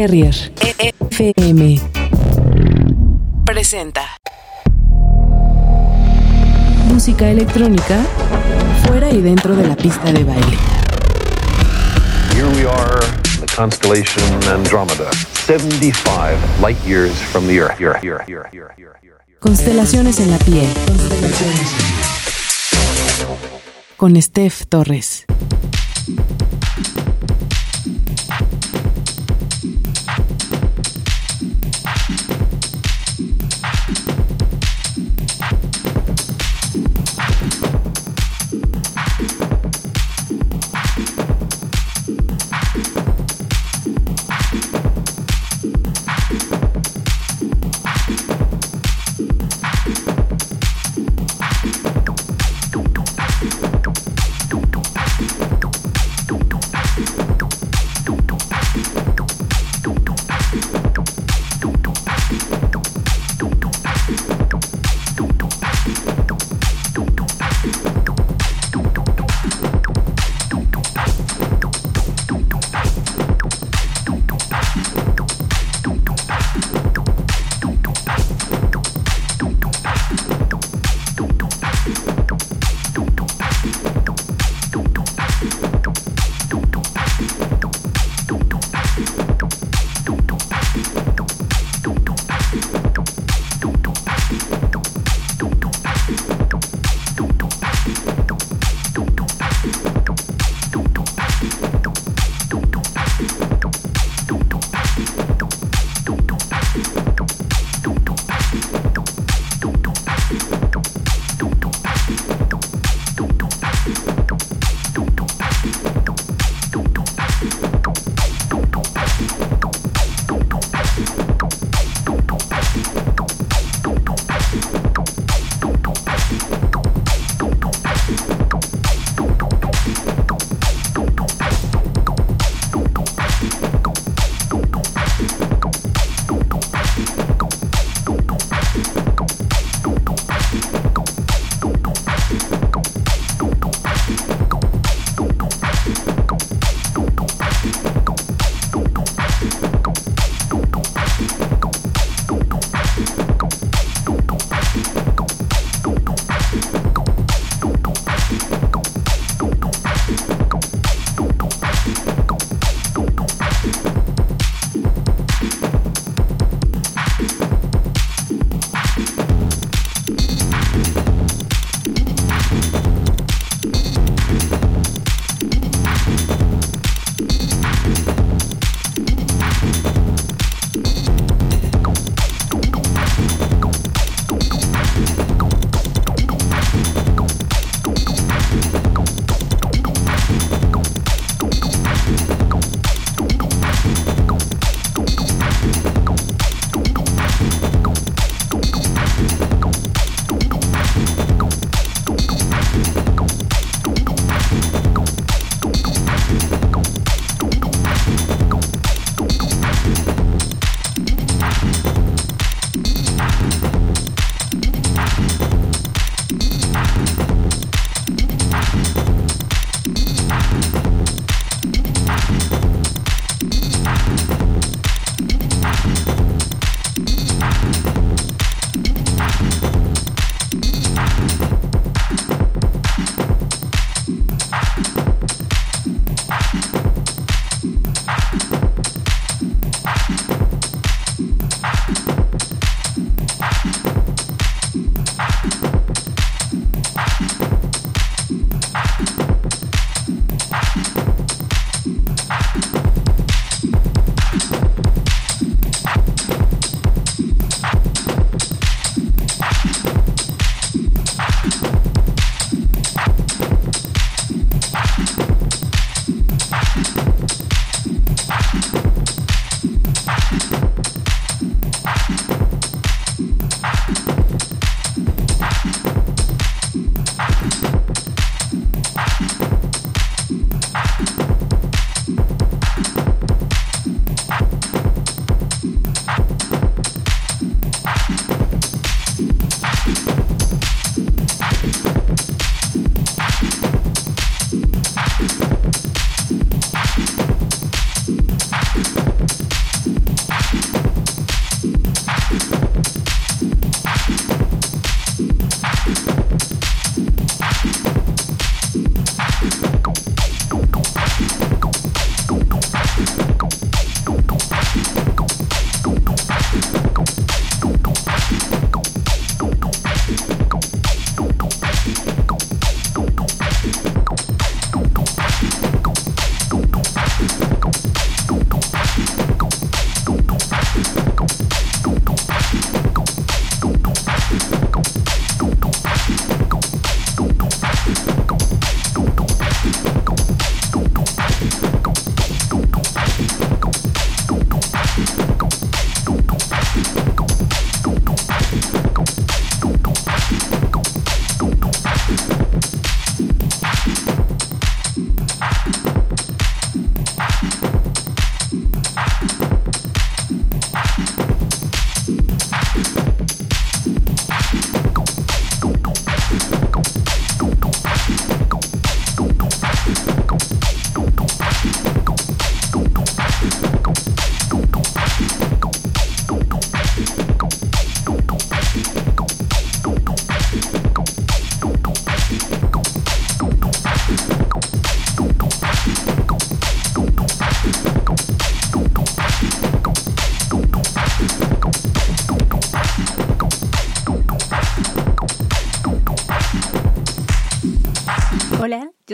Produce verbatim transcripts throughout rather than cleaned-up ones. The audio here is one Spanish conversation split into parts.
Terrier F M presenta música electrónica fuera y dentro de la pista de baile. Here we are, the constellation Andromeda, seventy-five light years from the Earth. Earth, Earth, Earth, Earth, Earth, Earth. Constelaciones en la piel. Con Steph Torres.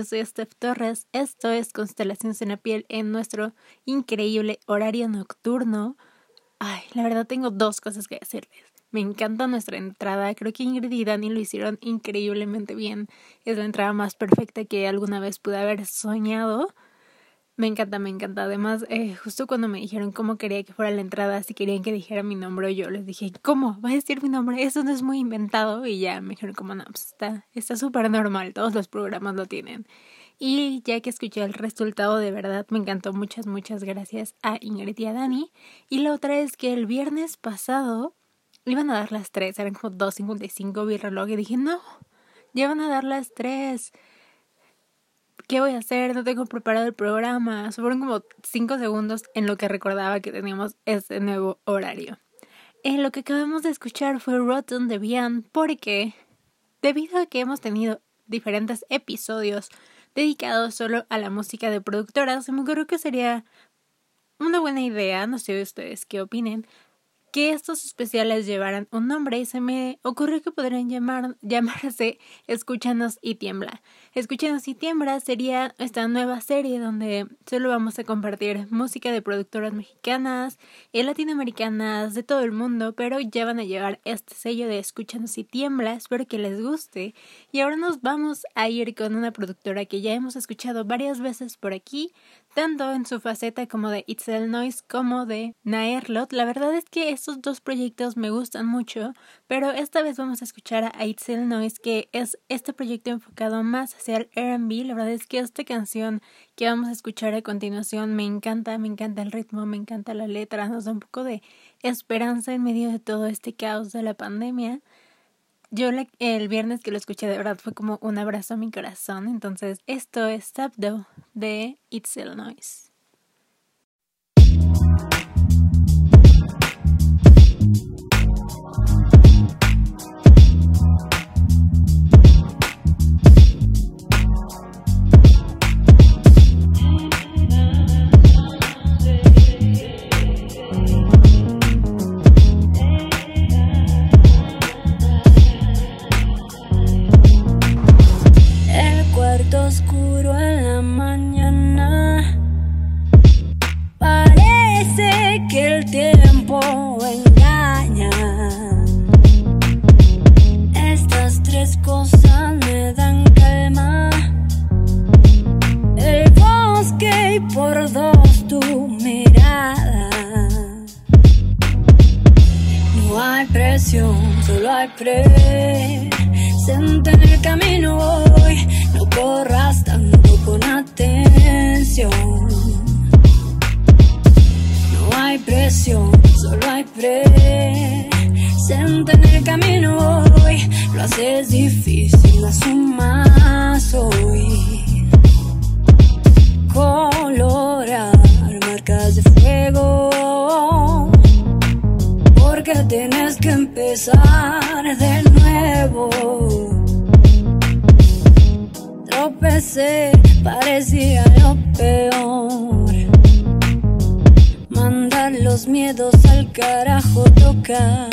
yo soy Steph Torres, esto es Constelaciones en la Piel en nuestro increíble horario nocturno. Ay, la verdad tengo dos cosas que decirles. Me encanta nuestra entrada, creo que Ingrid y Dani lo hicieron increíblemente bien. Es la entrada más perfecta que alguna vez pude haber soñado. Me encanta, me encanta. Además, eh, justo cuando me dijeron cómo quería que fuera la entrada, si querían que dijera mi nombre, yo les dije, ¿cómo? ¿Va a decir mi nombre? Eso no es muy inventado. Y ya me dijeron como, no, pues está está súper normal, todos los programas lo tienen. Y ya que escuché el resultado, de verdad me encantó. Muchas, muchas gracias a Ingrid y a Dani. Y la otra es que el viernes pasado iban a dar las tres, eran como dos cincuenta y cinco, vi el reloj y dije, no, ya van a dar las tres. ¿Qué voy a hacer? No tengo preparado el programa. Fueron como cinco segundos en lo que recordaba que teníamos ese nuevo horario. En lo que acabamos de escuchar fue Rotten de Beyond, porque debido a que hemos tenido diferentes episodios dedicados solo a la música de productoras, se me ocurrió que sería una buena idea, no sé ustedes qué opinen, que estos especiales llevaran un nombre y se me ocurrió que podrían llamar, llamarse Escúchanos y Tiembla. Escúchanos y Tiembla sería esta nueva serie donde solo vamos a compartir música de productoras mexicanas y latinoamericanas de todo el mundo, pero ya van a llevar este sello de Escúchanos y Tiembla. Espero que les guste. Y ahora nos vamos a ir con una productora que ya hemos escuchado varias veces por aquí, tanto en su faceta como de Itzel Noise como de Naerlot. La verdad es que estos dos proyectos me gustan mucho, pero esta vez vamos a escuchar a Itzel Noise, que es este proyecto enfocado más hacia el R and B. La verdad es que esta canción que vamos a escuchar a continuación me encanta, me encanta el ritmo, me encanta la letra, nos da un poco de esperanza en medio de todo este caos de la pandemia. Yo la, el viernes que lo escuché de verdad fue como un abrazo a mi corazón. Entonces esto es Tapdo de Itzel Noise. Oscuro en la mañana, parece que el tiempo engaña. Estas tres cosas me dan calma: el bosque y por dos tu mirada. No hay presión, solo hay presente en el camino hoy. No corras tanto con atención. No hay presión, solo hay presente en el camino hoy. Lo haces difícil, más un más hoy. Colorar marcas de fuego, porque tienes que empezar de nuevo. Tropecé, parecía lo peor. Mandar los miedos al carajo toca.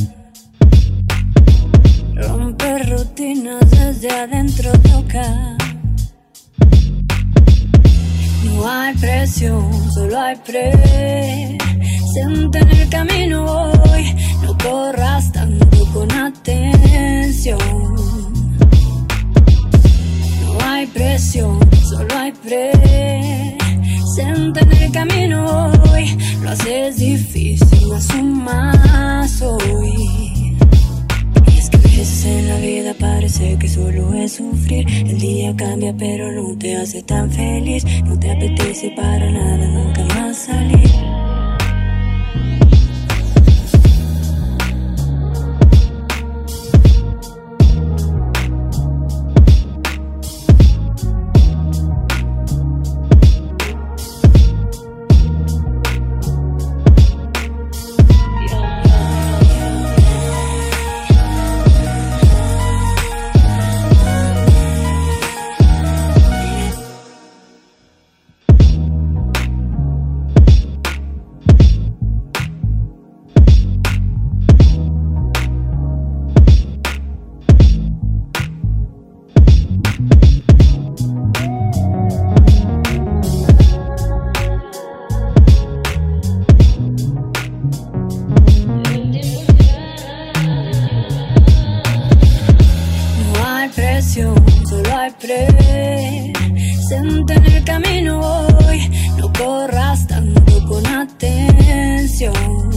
Romper rutinas desde adentro toca. No hay presión, solo hay presente en el camino hoy. No corras tanto con atención. No hay presión, solo hay presente en el camino hoy. Lo haces difícil, más un más hoy. Y es que a veces en la vida parece que solo es sufrir. El día cambia pero no te hace tan feliz. No te apetece para nada nunca más salir. en el camino voy, no corras tanto con atención.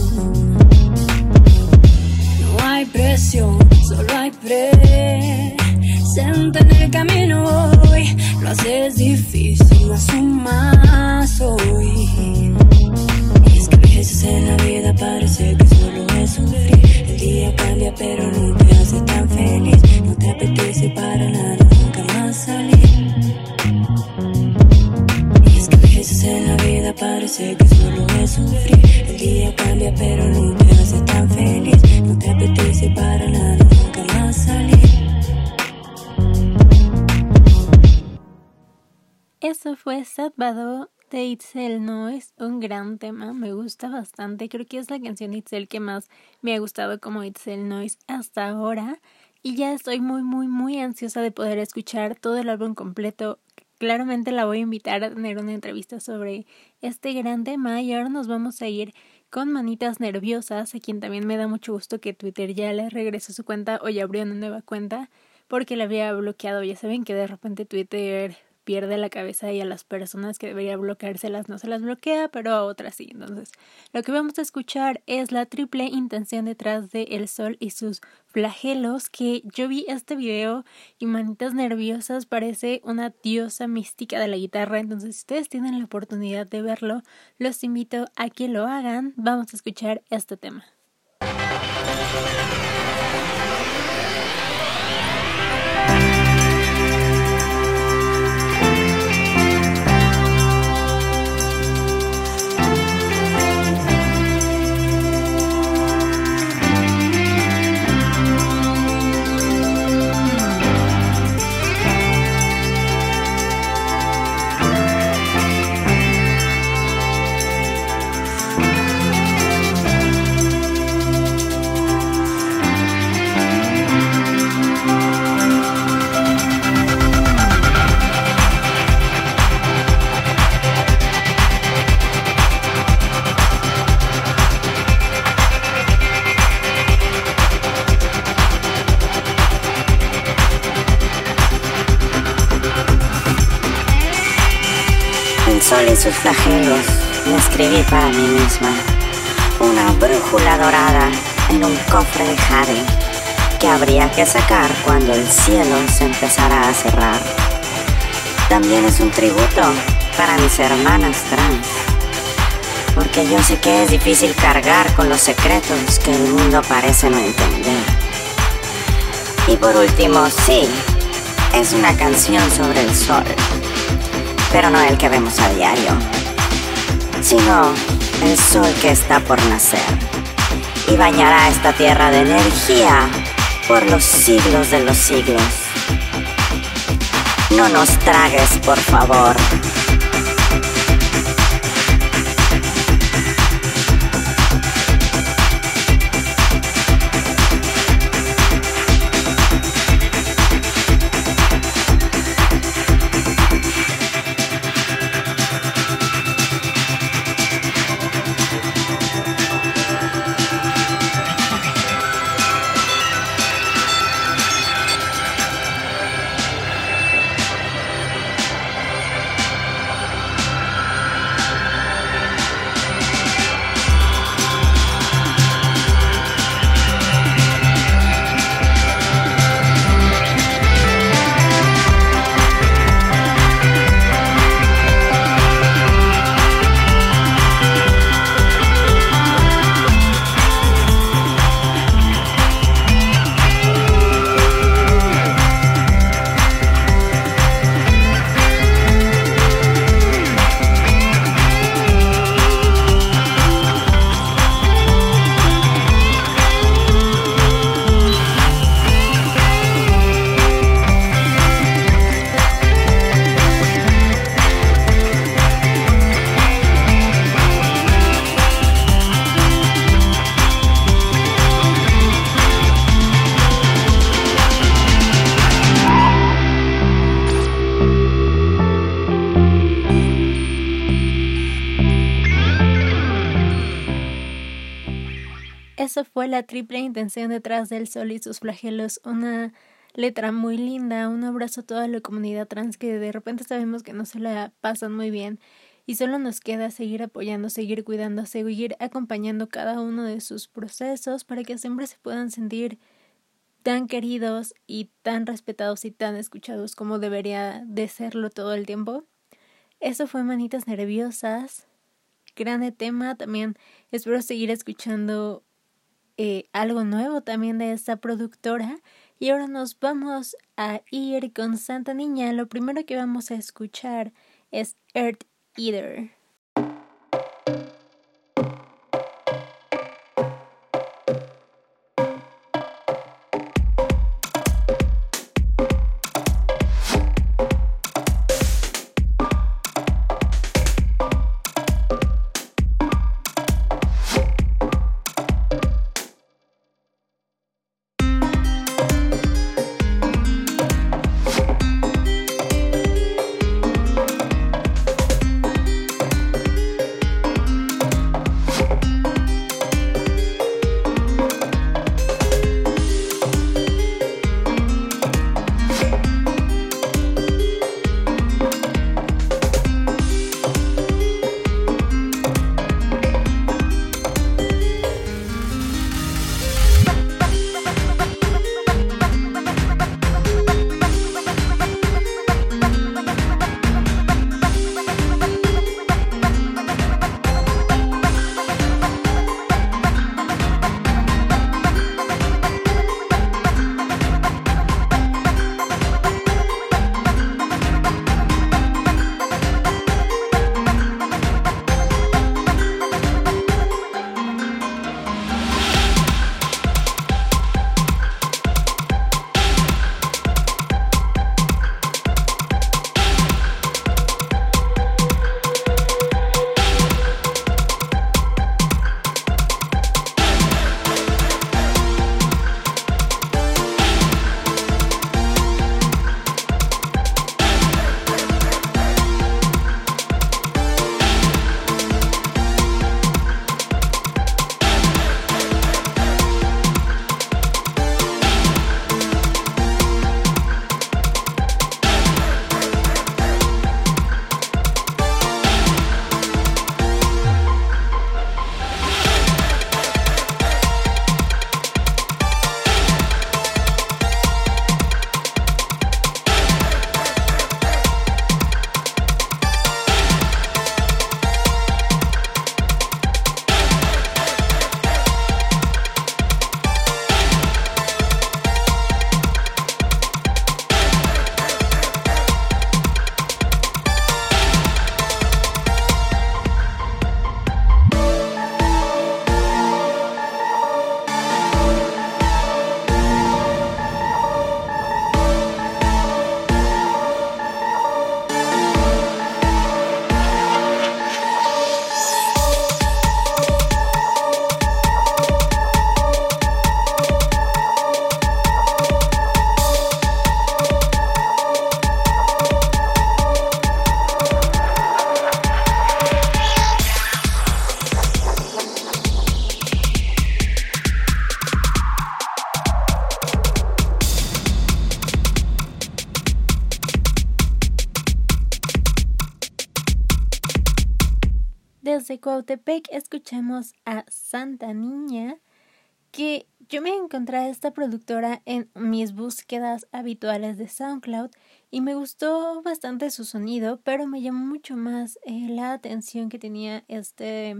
No hay presión, solo hay presente en el camino voy. Lo haces difícil, más un más hoy. Y es que a veces en la vida parece que solo es sufrir. El día cambia pero no te hace tan feliz. No te apetece para nada nunca más salir. Y es que a veces en la vida parece que solo es sufrir. El día cambia pero no te hace tan feliz. No te apetece para nada nunca más salir. Eso fue Sábado de Itzel. No es un gran tema, me gusta bastante. Creo que es la canción de Itzel que más me ha gustado como Itzel Noise hasta ahora. Y ya estoy muy, muy, muy ansiosa de poder escuchar todo el álbum completo. Claramente la voy a invitar a tener una entrevista sobre este gran tema. Y ahora nos vamos a ir con Manitas Nerviosas, a quien también me da mucho gusto que Twitter ya le regresó su cuenta o ya abrió una nueva cuenta porque la había bloqueado. Ya saben que de repente Twitter pierde la cabeza y a las personas que debería bloqueárselas no se las bloquea, pero a otras sí. Entonces, lo que vamos a escuchar es la triple intención detrás de El Sol y sus flagelos, que yo vi este video y Manitas Nerviosas parece una diosa mística de la guitarra. Entonces, si ustedes tienen la oportunidad de verlo, los invito a que lo hagan. Vamos a escuchar este tema. Sol y sus flagelos, me escribí para mí misma, una brújula dorada en un cofre de jade que habría que sacar cuando el cielo se empezara a cerrar. También es un tributo para mis hermanas trans, porque yo sé que es difícil cargar con los secretos que el mundo parece no entender. Y por último, sí, es una canción sobre el sol, pero no el que vemos a diario, sino el sol que está por nacer y bañará esta tierra de energía por los siglos de los siglos. No nos tragues, por favor. Eso fue la triple intención detrás del sol y sus flagelos, una letra muy linda, un abrazo a toda la comunidad trans que de repente sabemos que no se la pasan muy bien y solo nos queda seguir apoyando, seguir cuidando, seguir acompañando cada uno de sus procesos para que siempre se puedan sentir tan queridos y tan respetados y tan escuchados como debería de serlo todo el tiempo. Eso fue Manitas Nerviosas, grande tema. También espero seguir escuchando eh, algo nuevo también de esta productora. Y ahora nos vamos a ir con Santa Niña. Lo primero que vamos a escuchar es Earth Eater. Desde Cuautepec escuchamos a Santa Niña, que yo me encontré a esta productora en mis búsquedas habituales de SoundCloud y me gustó bastante su sonido, pero me llamó mucho más eh, la atención que tenía este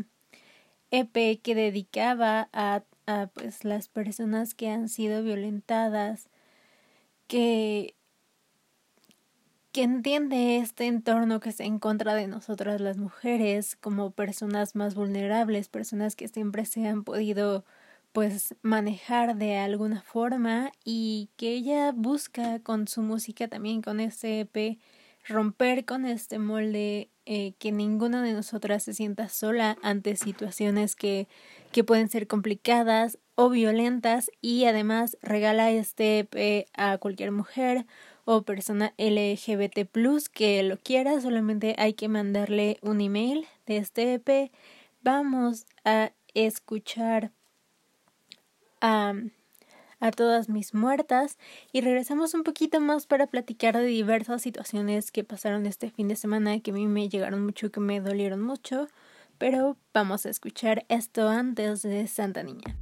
E P que dedicaba a, a pues las personas que han sido violentadas, que que entiende este entorno que está en contra de nosotras las mujeres como personas más vulnerables, personas que siempre se han podido pues manejar de alguna forma, y que ella busca con su música también, con este E P, romper con este molde, eh, que ninguna de nosotras se sienta sola ante situaciones que, que pueden ser complicadas o violentas, y además regala este E P a cualquier mujer o persona L G B T plus que lo quiera. Solamente hay que mandarle un email de este E P. Vamos a escuchar a, a todas mis muertas y regresamos un poquito más para platicar de diversas situaciones que pasaron este fin de semana que a mí me llegaron mucho, que me dolieron mucho, pero vamos a escuchar esto antes de Santa Niña.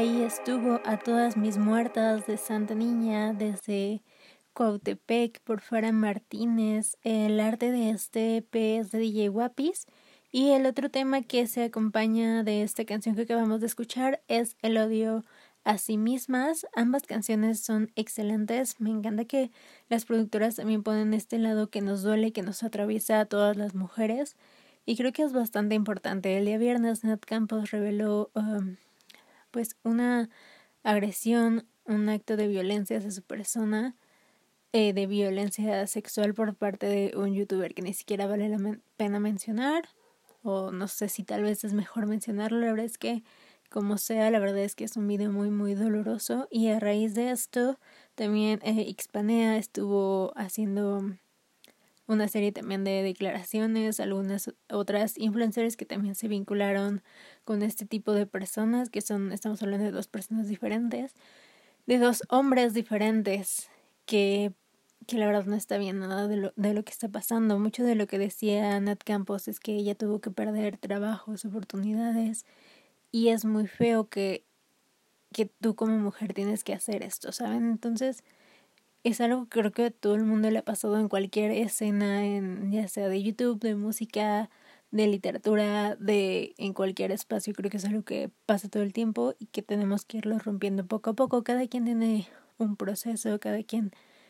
ahí estuvo A Todas Mis Muertas de Santa Niña, desde Cuautepec por Fara Martínez. El arte de este E P es de D J Guapis. Y el otro tema que se acompaña de esta canción que acabamos de escuchar es El odio a sí mismas. Ambas canciones son excelentes. Me encanta que las productoras también ponen este lado que nos duele, que nos atraviesa a todas las mujeres. Y creo que es bastante importante. El día viernes Nat Campos reveló um, pues una agresión, un acto de violencia hacia su persona. Eh, de violencia sexual por parte de un youtuber que ni siquiera vale la men- pena mencionar, o no sé si tal vez es mejor mencionarlo. La verdad es que como sea, la verdad es que es un video muy muy doloroso, y a raíz de esto también eh, Xpanea estuvo haciendo una serie también de declaraciones, algunas otras influencers que también se vincularon con este tipo de personas, que son, estamos hablando de dos personas diferentes, de dos hombres diferentes, que que la verdad no está bien nada de lo, de lo que está pasando. Mucho de lo que decía Nat Campos es que ella tuvo que perder trabajos, oportunidades, y es muy feo que, que tú como mujer tienes que hacer esto, ¿saben? Entonces es algo que creo que a todo el mundo le ha pasado en cualquier escena, en, ya sea de YouTube, de música, de literatura, de en cualquier espacio. Creo que es algo que pasa todo el tiempo y que tenemos que irlo rompiendo poco a poco. Cada quien tiene un proceso, cada quien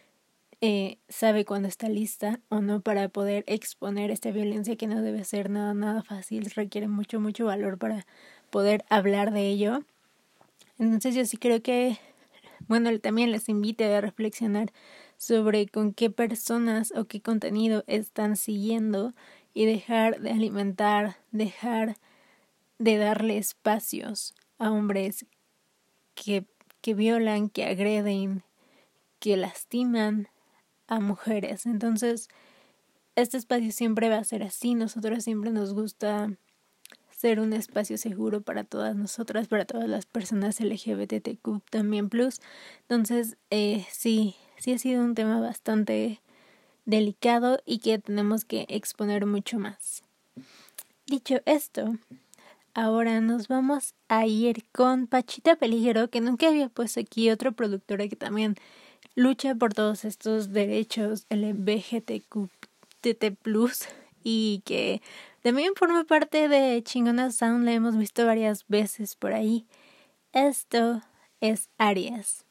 Eh, sabe cuándo está lista o no para poder exponer esta violencia, que no debe ser nada nada fácil, requiere mucho mucho valor para poder hablar de ello. Entonces yo sí creo que, bueno, también les invito a reflexionar sobre con qué personas o qué contenido están siguiendo, y dejar de alimentar, dejar de darle espacios a hombres que, que violan, que agreden, que lastiman a mujeres. Entonces este espacio siempre va a ser así. Nosotros siempre nos gusta ser un espacio seguro para todas nosotras, para todas las personas L G B T Q también plus. Entonces eh, sí, sí ha sido un tema bastante delicado y que tenemos que exponer mucho más. Dicho esto, ahora nos vamos a ir con Pachita Peligro, que nunca había puesto aquí, otra productora que también lucha por todos estos derechos L G B T Q plus, y que también forma parte de Chingona Sound. La hemos visto varias veces por ahí. Esto es Aries.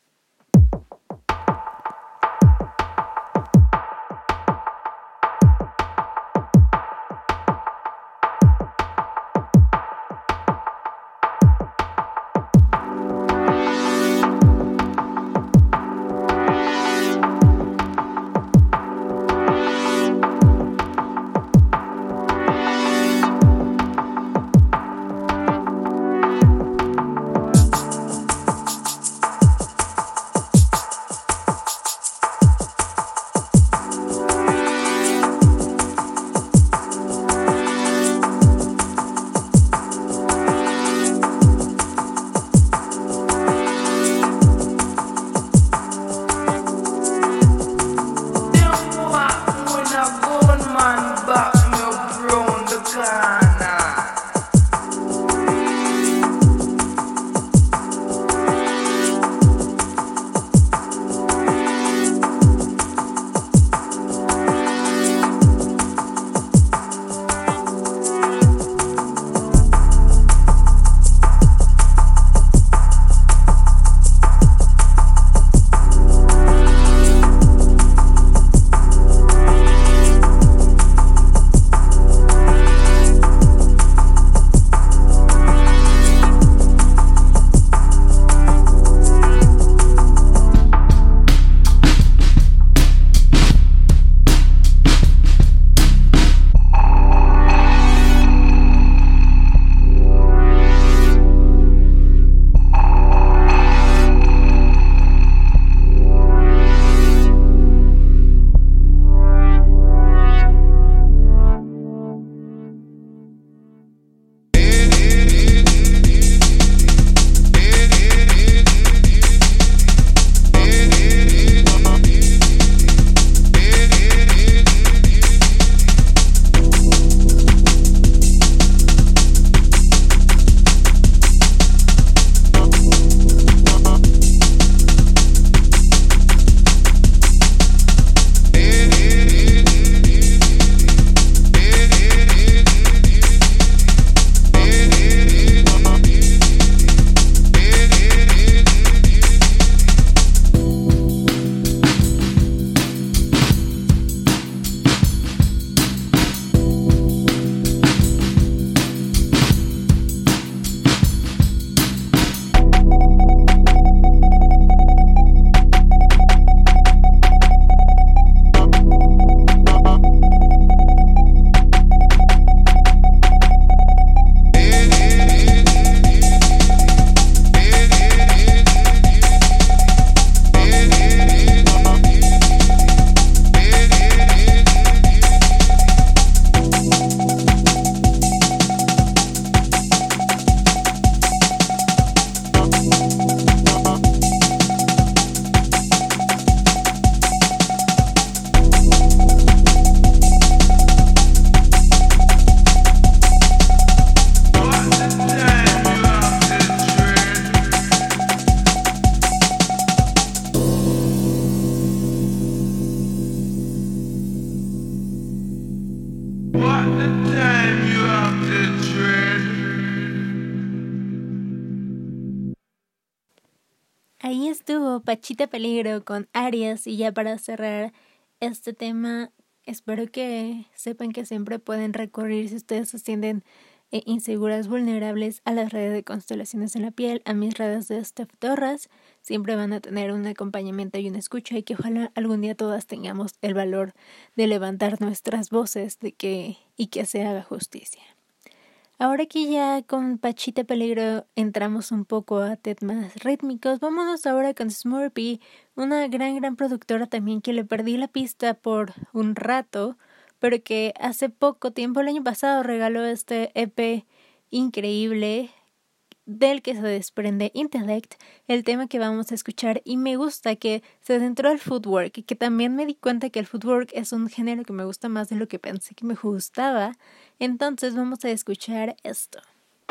Ahí estuvo Pachita Peligro con Aries, y ya para cerrar este tema, espero que sepan que siempre pueden recurrir, si ustedes se sienten eh, inseguras, vulnerables, a las redes de Constelaciones en la Piel, a mis redes de Steph Torres. Siempre van a tener un acompañamiento y una escucha, y que ojalá algún día todas tengamos el valor de levantar nuestras voces de que y que se haga justicia. Ahora que ya con Pachita Peligro entramos un poco a temas rítmicos, vámonos ahora con Smurfy, una gran, gran productora también que le perdí la pista por un rato, pero que hace poco tiempo, el año pasado, regaló este E P increíble del que se desprende Intellect, el tema que vamos a escuchar, y me gusta que se adentró al footwork, y que también me di cuenta que el footwork es un género que me gusta más de lo que pensé que me gustaba. Entonces vamos a escuchar esto.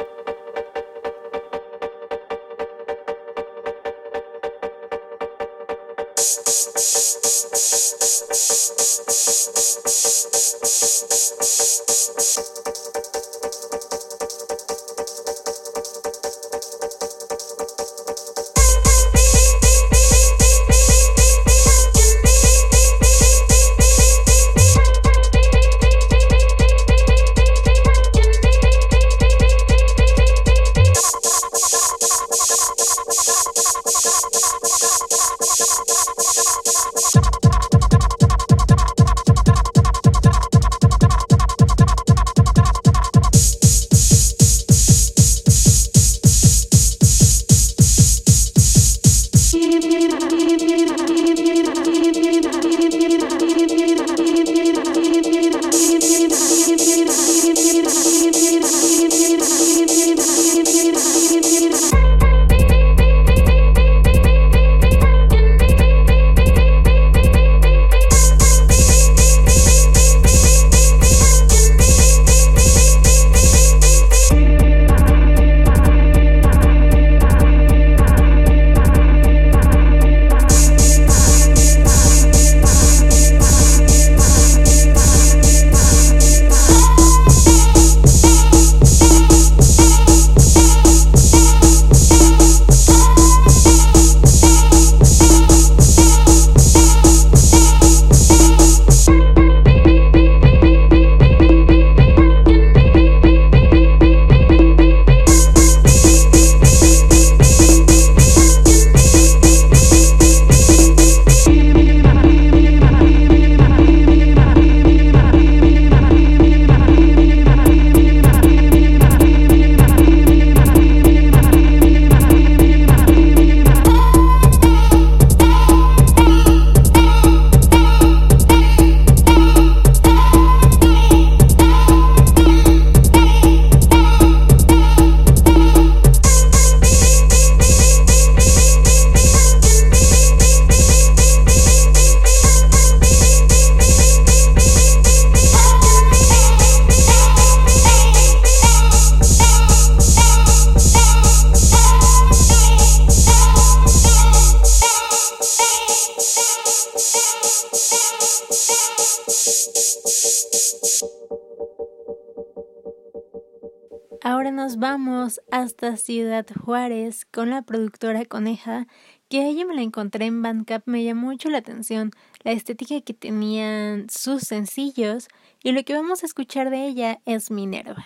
Ahora nos vamos hasta Ciudad Juárez con la productora Coneja, que a ella me la encontré en Bandcamp. Me llamó mucho la atención la estética que tenían sus sencillos, y lo que vamos a escuchar de ella es Minerva.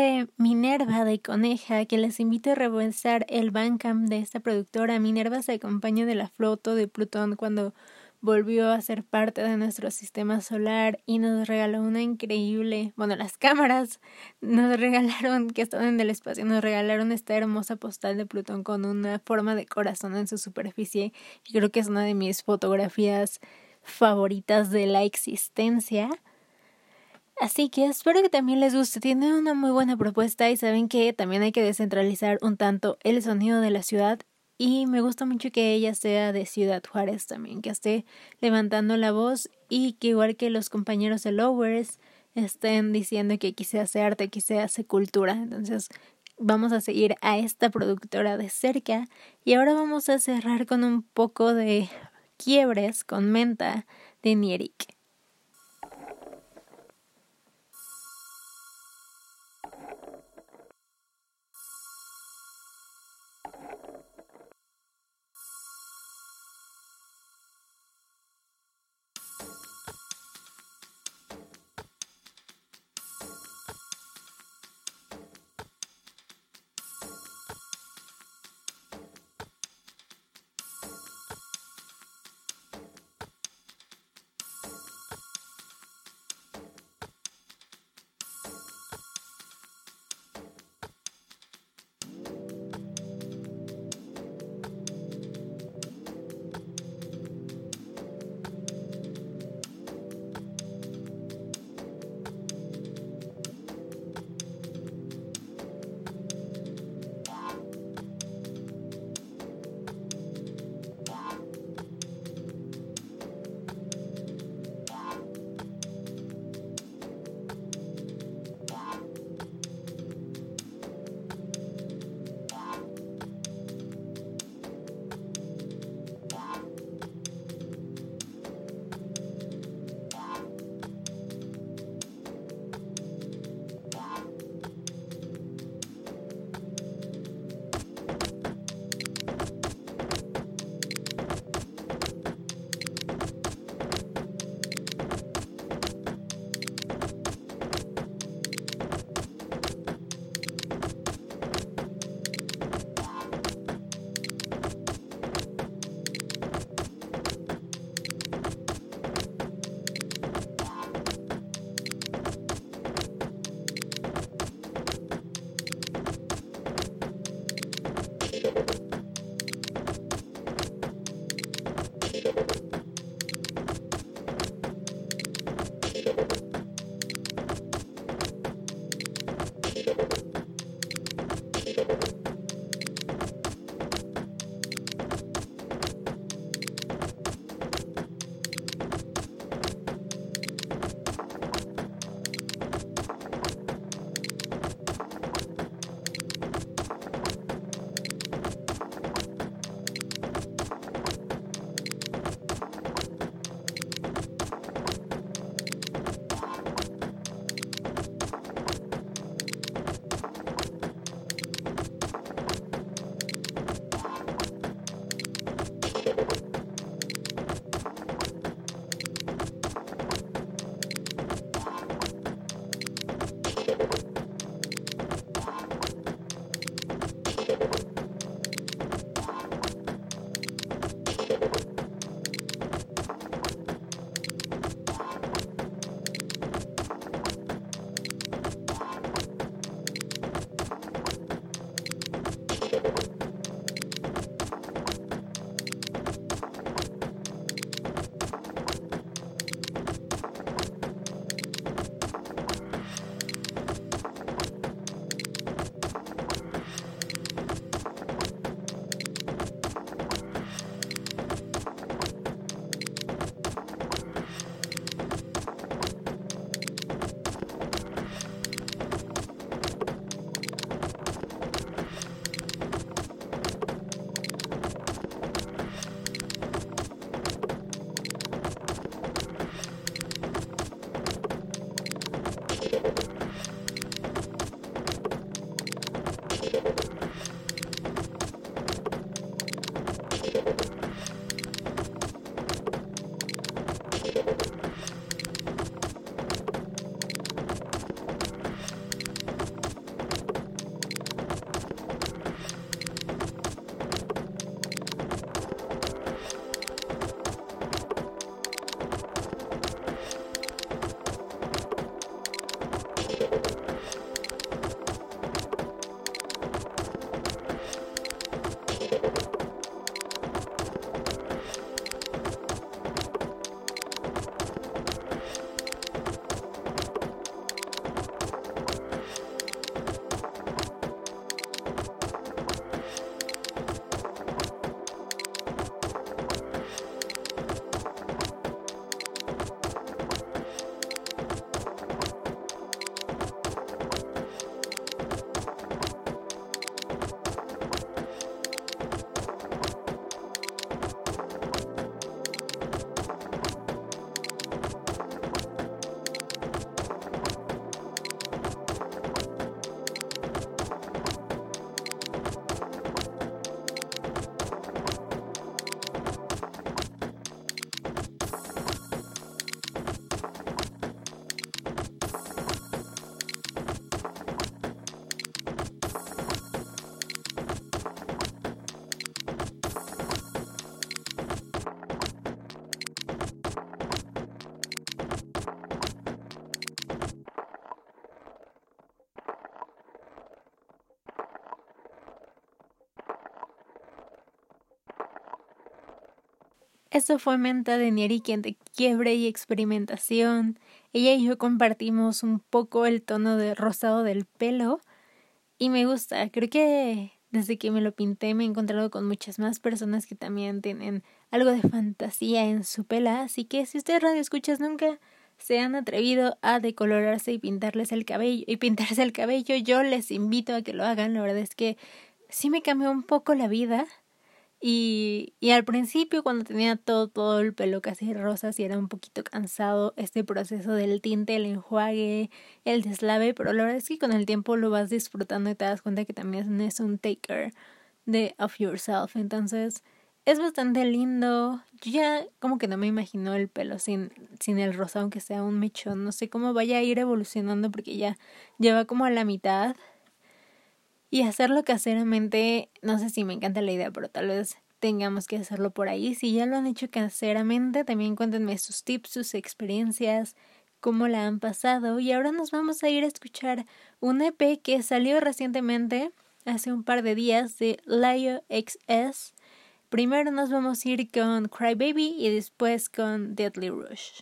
fue Minerva de Coneja, que les invito a revisar el Bandcamp de esta productora. Minerva se acompaña de la flota de Plutón cuando volvió a ser parte de nuestro sistema solar y nos regaló una increíble, bueno, las cámaras nos regalaron, que estaban en el espacio, nos regalaron esta hermosa postal de Plutón con una forma de corazón en su superficie, y creo que es una de mis fotografías favoritas de la existencia. Así que espero que también les guste. Tiene una muy buena propuesta y saben que también hay que descentralizar un tanto el sonido de la ciudad. Y me gusta mucho que ella sea de Ciudad Juárez también, que esté levantando la voz y que igual que los compañeros de Lowers estén diciendo que aquí se hace arte, aquí se hace cultura. Entonces vamos a seguir a esta productora de cerca y ahora vamos a cerrar con un poco de Quiebres con Menta de Nierik. Eso fue Menta de Nieri, entre quiebre y experimentación. Ella y yo compartimos un poco el tono de rosado del pelo y me gusta. Creo que desde que me lo pinté me he encontrado con muchas más personas que también tienen algo de fantasía en su pela, así que si ustedes radioescuchas nunca se han atrevido a decolorarse y pintarles el cabello y pintarse el cabello, yo les invito a que lo hagan. La verdad es que sí me cambió un poco la vida. Y, y al principio, cuando tenía todo, todo el pelo casi rosa, sí era un poquito cansado este proceso del tinte, el enjuague, el deslave, pero la verdad es que con el tiempo lo vas disfrutando y te das cuenta que también es un taker de of yourself. Entonces es bastante lindo. Yo ya como que no me imagino el pelo sin, sin el rosa, aunque sea un mechón. No sé cómo vaya a ir evolucionando porque ya lleva como a la mitad. Y hacerlo caseramente, no sé si me encanta la idea, pero tal vez tengamos que hacerlo por ahí. Si ya lo han hecho caseramente, también cuéntenme sus tips, sus experiencias, cómo la han pasado. Y ahora nos vamos a ir a escuchar un E P que salió recientemente, hace un par de días, de Lio X S. Primero nos vamos a ir con Cry Baby y después con Deadly Rush.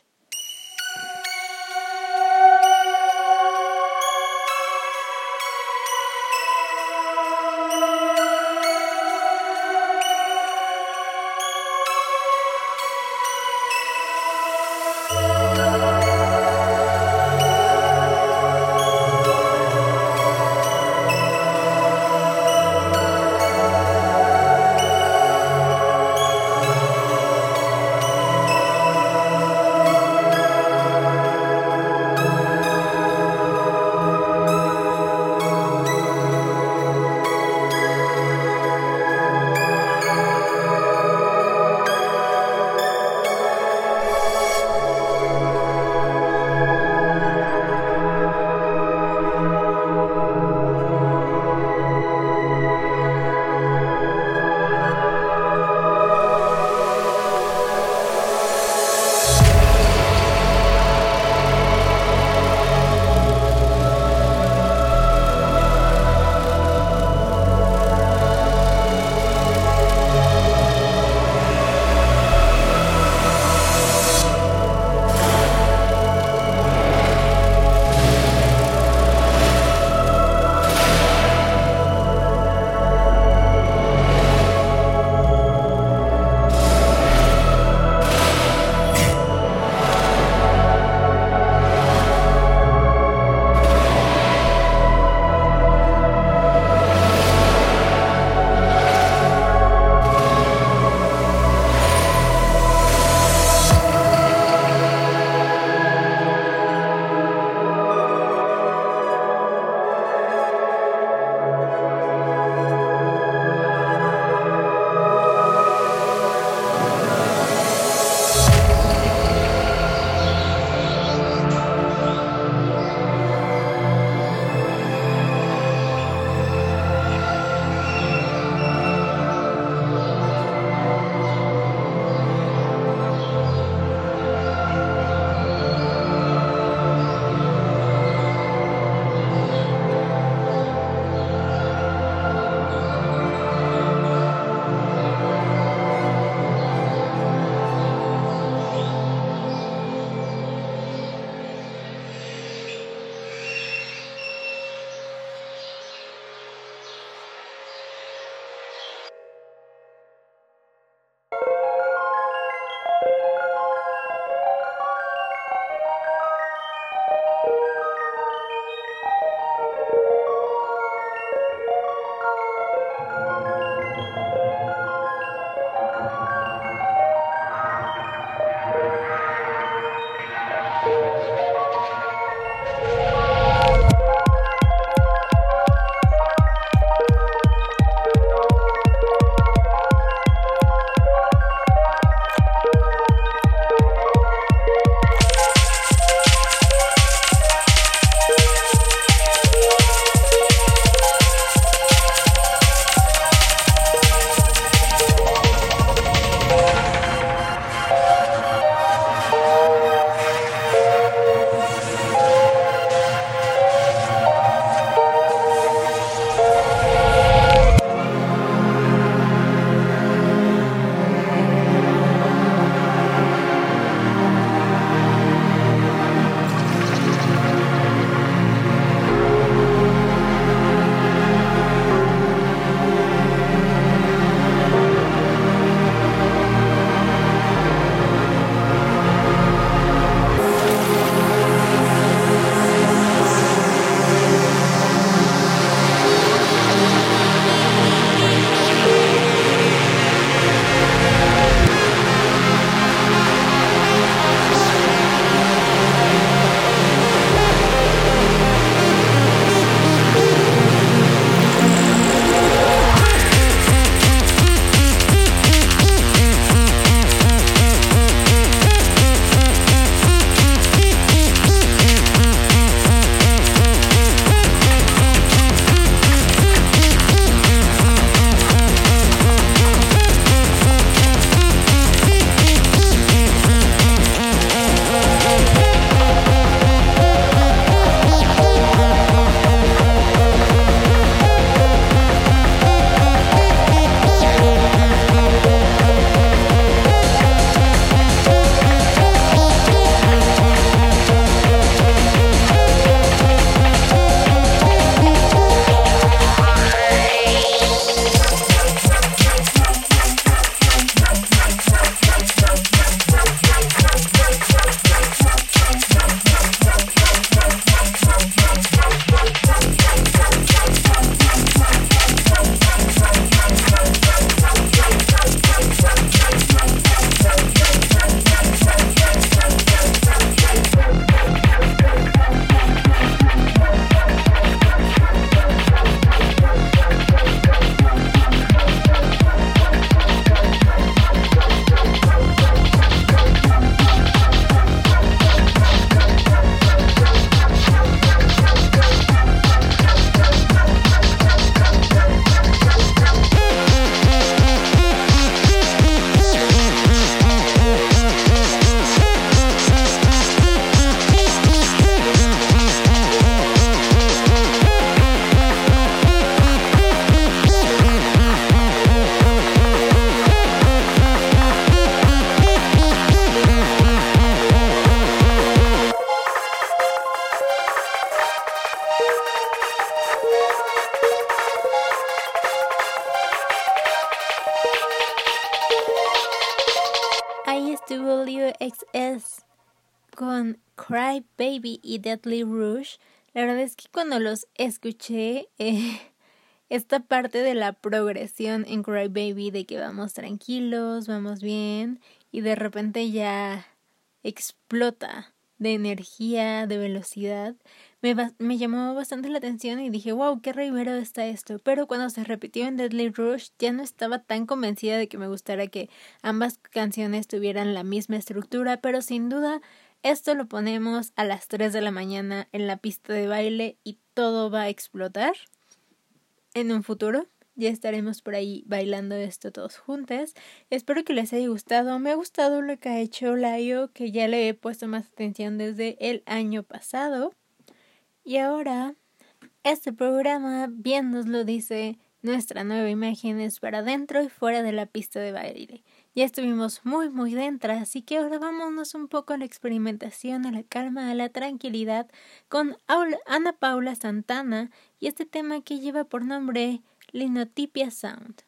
estuvo Lil X S con Cry Baby y Deadly Rush. La verdad es que cuando los escuché, eh, esta parte de la progresión en Cry Baby, de que vamos tranquilos, vamos bien, y de repente ya explota de energía, de velocidad, me, va- me llamó bastante la atención y dije, wow, qué raivero está esto. Pero cuando se repitió en Deadly Rush, ya no estaba tan convencida de que me gustara que ambas canciones tuvieran la misma estructura, pero sin duda esto lo ponemos a las tres de la mañana en la pista de baile y todo va a explotar. En un futuro ya estaremos por ahí bailando esto todos juntos. Espero que les haya gustado. Me ha gustado lo que ha hecho Layo, que ya le he puesto más atención desde el año pasado. Y ahora, este programa bien nos lo dice, nuestra nueva imagen es para dentro y fuera de la pista de baile. Ya estuvimos muy muy dentro, así que ahora vámonos un poco a la experimentación, a la calma, a la tranquilidad con Aula- Ana Paula Santana y este tema que lleva por nombre Linotipia Sound.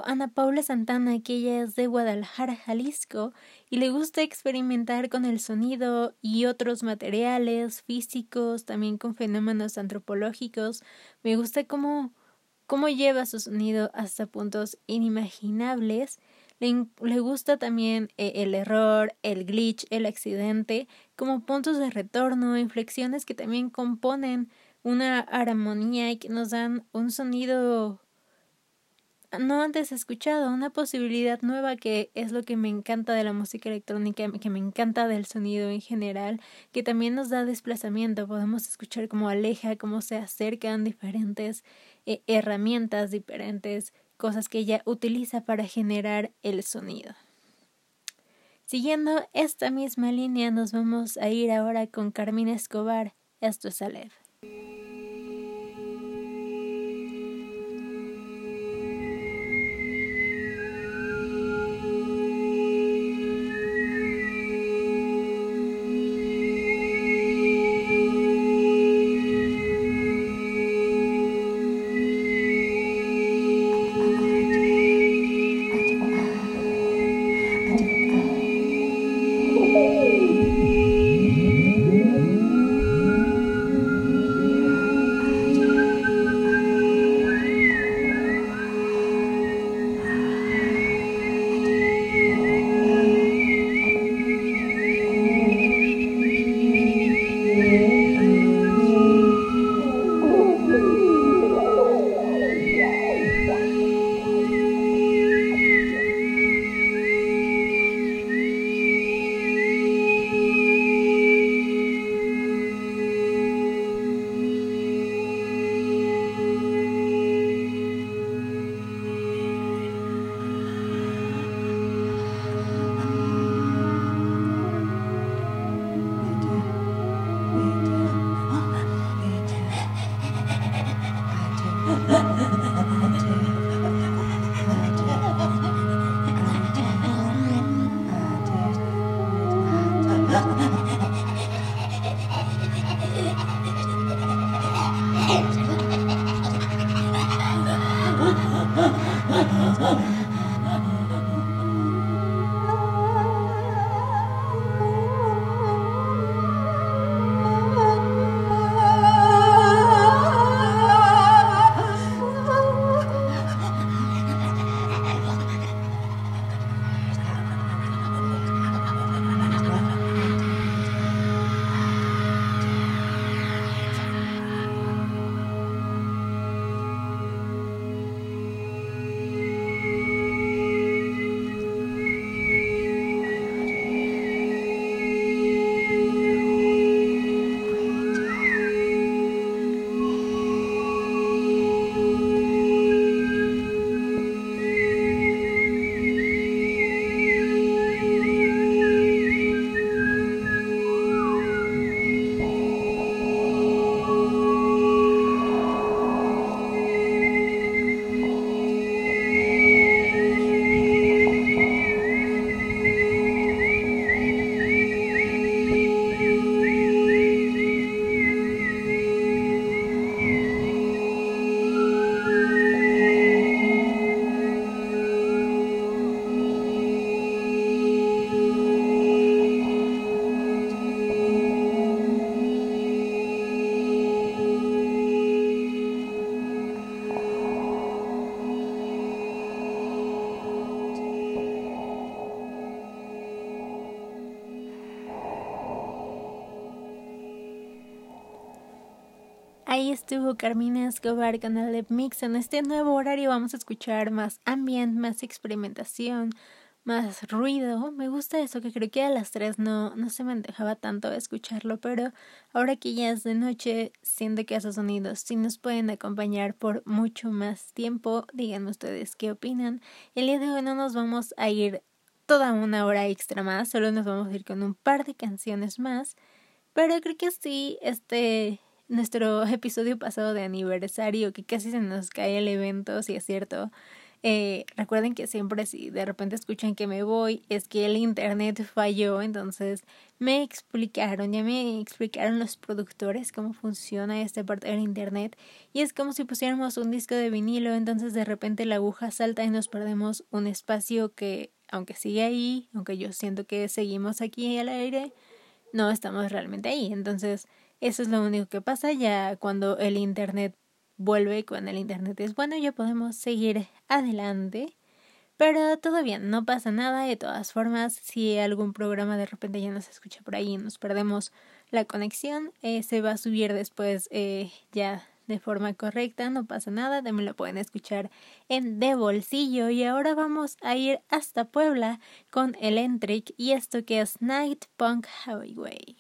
Ana Paula Santana, que ella es de Guadalajara, Jalisco, y le gusta experimentar con el sonido y otros materiales físicos, también con fenómenos antropológicos. Me gusta cómo, cómo lleva su sonido hasta puntos inimaginables. Le, le gusta también eh, el error, el glitch, el accidente, como puntos de retorno, inflexiones que también componen una armonía y que nos dan un sonido no antes escuchado, una posibilidad nueva, que es lo que me encanta de la música electrónica, que me encanta del sonido en general, que también nos da desplazamiento. Podemos escuchar cómo aleja, cómo se acercan diferentes eh, herramientas, diferentes cosas que ella utiliza para generar el sonido. Siguiendo esta misma línea, nos vamos a ir ahora con Carmina Escobar. Esto es Aleph. Ahí estuvo Carmina Escobar con Aleph Mix. En este nuevo horario vamos a escuchar más ambient, más experimentación, más ruido. Me gusta eso, que creo que a las tres no, no se me dejaba tanto escucharlo, pero ahora que ya es de noche, siento que esos sonidos sí nos pueden acompañar por mucho más tiempo. Díganme ustedes qué opinan. El día de hoy no nos vamos a ir toda una hora extra más, solo nos vamos a ir con un par de canciones más, pero creo que sí, este... nuestro episodio pasado de aniversario, que casi se nos cae el evento, si es cierto, Eh, recuerden que siempre si de repente escuchan que me voy es que el internet falló, entonces me explicaron, ya me explicaron los productores cómo funciona esta parte del internet y es como si pusiéramos un disco de vinilo, entonces de repente la aguja salta y nos perdemos un espacio que aunque sigue ahí, aunque yo siento que seguimos aquí al aire, no estamos realmente ahí, entonces eso es lo único que pasa. Ya cuando el internet vuelve, cuando el internet es bueno, ya podemos seguir adelante, pero todo bien, no pasa nada. De todas formas, si algún programa de repente ya no se escucha por ahí y nos perdemos la conexión, eh, se va a subir después eh, ya de forma correcta, no pasa nada, también lo pueden escuchar en De Bolsillo. Y ahora vamos a ir hasta Puebla con Elentric y esto que es Night Punk Highway.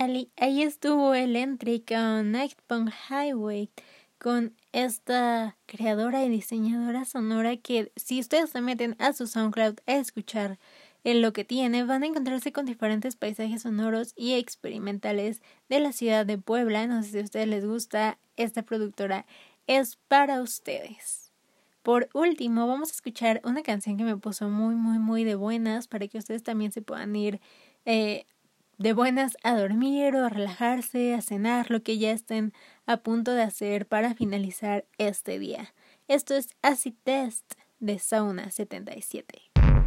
tal? Y ahí estuvo el entry con Nightpunk Highway, con esta creadora y diseñadora sonora que si ustedes se meten a su SoundCloud a escuchar en lo que tiene, van a encontrarse con diferentes paisajes sonoros y experimentales de la ciudad de Puebla. No sé si a ustedes les gusta, esta productora es para ustedes. Por último, vamos a escuchar una canción que me puso muy, muy, muy de buenas para que ustedes también se puedan ir eh, de buenas a dormir o a relajarse, a cenar, lo que ya estén a punto de hacer para finalizar este día. Esto es Acid Test de Sauna setenta y siete.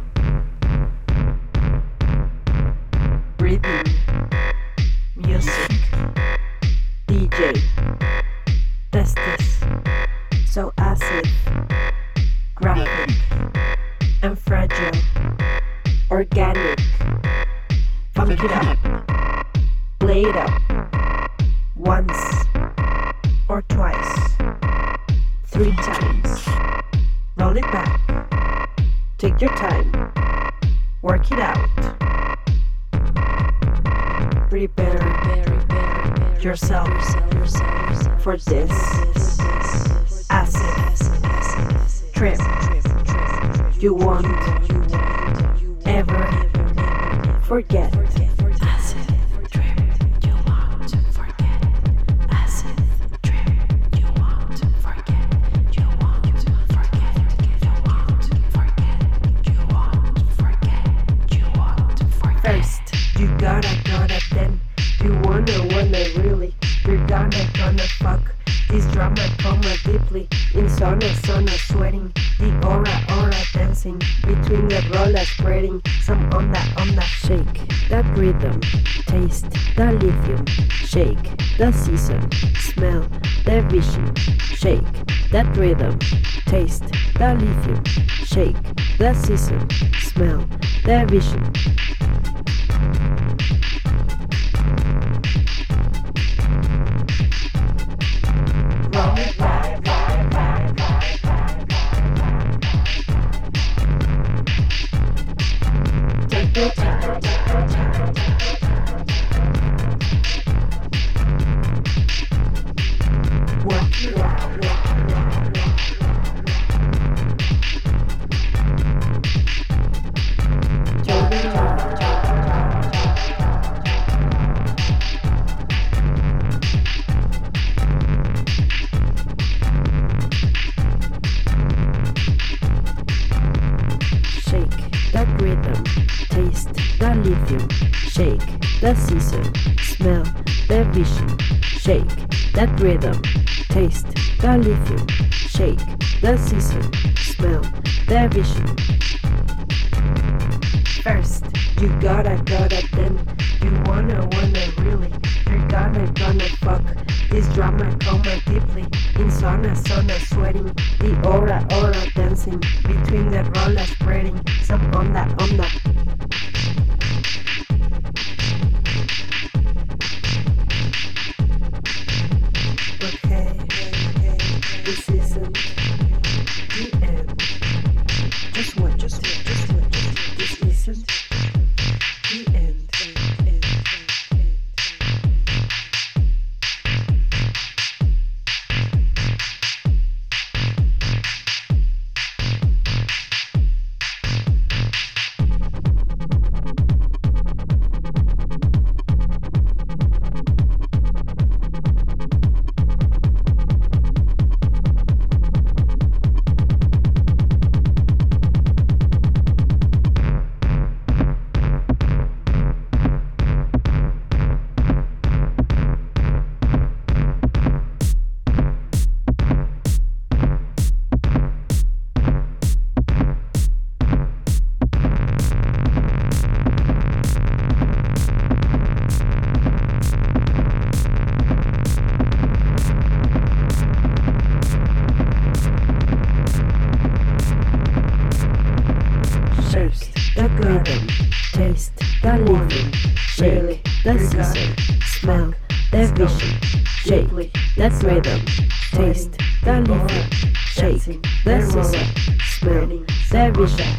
Rhythm, music, D J, Testis, so acid, graphic, and fragile, organic, funk it up, play it up, once, or twice, three times, roll it back, take your time, work it out. Prepare yourself for this acid trip. You won't ever forget. Acid trip. You won't forget. Acid trip. You won't forget. You won't forget. You won't forget. You won't forget. You won't forget. First, you gotta gotta then. You wanna wanna really. You're gonna gonna fuck. This drama coma deeply. In sauna sauna sweating. The aura aura dancing. Between the rollers spreading. Some on that on that shake. That rhythm. Taste the lithium. Shake the season. Smell the vision. Shake that rhythm. Taste the lithium. Shake the season. Smell the vision. The season, smell the vision, shake that rhythm, taste the lithium, shake the season, smell the vision. First, you gotta gotta then, you wanna wanna really, you're gonna gonna fuck. This drama coma deeply, in sauna sauna sweating, the aura aura dancing, between the rollers spreading, some on that on that. That rhythm, taste the lithium, shake the season, smell the vision.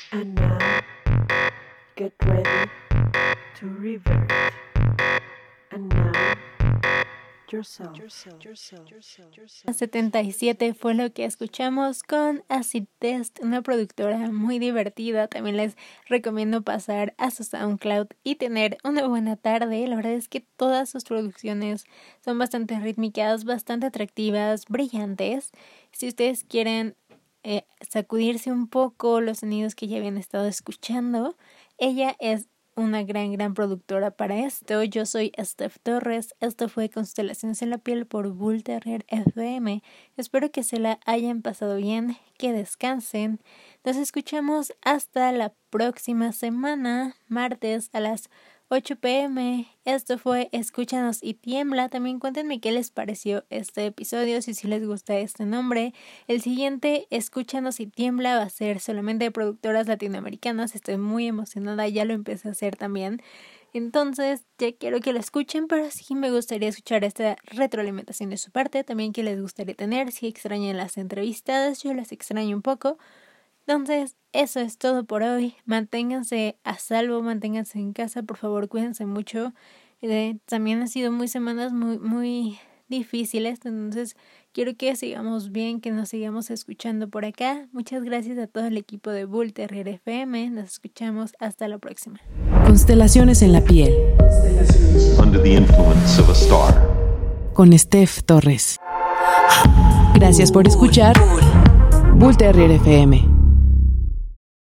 And now, get ready to revert. And now, yourself. setenta y siete fue lo que escuchamos con Acid Test, una productora muy divertida. También les recomiendo pasar a su SoundCloud y tener una buena tarde. La verdad es que todas sus producciones son bastante rítmicas, bastante atractivas, brillantes. Si ustedes quieren eh, sacudirse un poco los sonidos que ya habían estado escuchando, ella es una gran, gran productora para esto. Yo soy Steph Torres. Esto fue Constelaciones en la Piel por Bull Terrier F M. Espero que se la hayan pasado bien, que descansen. Nos escuchamos hasta la próxima semana, martes a las ocho pm. Esto fue Escúchanos y Tiembla. También cuéntenme qué les pareció este episodio, si sí les gusta este nombre. El siguiente, Escúchanos y Tiembla, va a ser solamente de productoras latinoamericanas. Estoy muy emocionada, ya lo empecé a hacer también. Entonces, ya quiero que lo escuchen, pero sí me gustaría escuchar esta retroalimentación de su parte. También qué les gustaría tener, si extrañan las entrevistadas, yo las extraño un poco. Entonces, eso es todo por hoy. Manténganse a salvo, manténganse en casa, por favor, cuídense mucho. Eh, también han sido muy semanas muy, muy difíciles, entonces quiero que sigamos bien, que nos sigamos escuchando por acá. Muchas gracias a todo el equipo de Bull Terrier F M. Nos escuchamos hasta la próxima. Constelaciones en la piel. Under the influence of a star. Con Steph Torres. Gracias por escuchar Bull Terrier F M.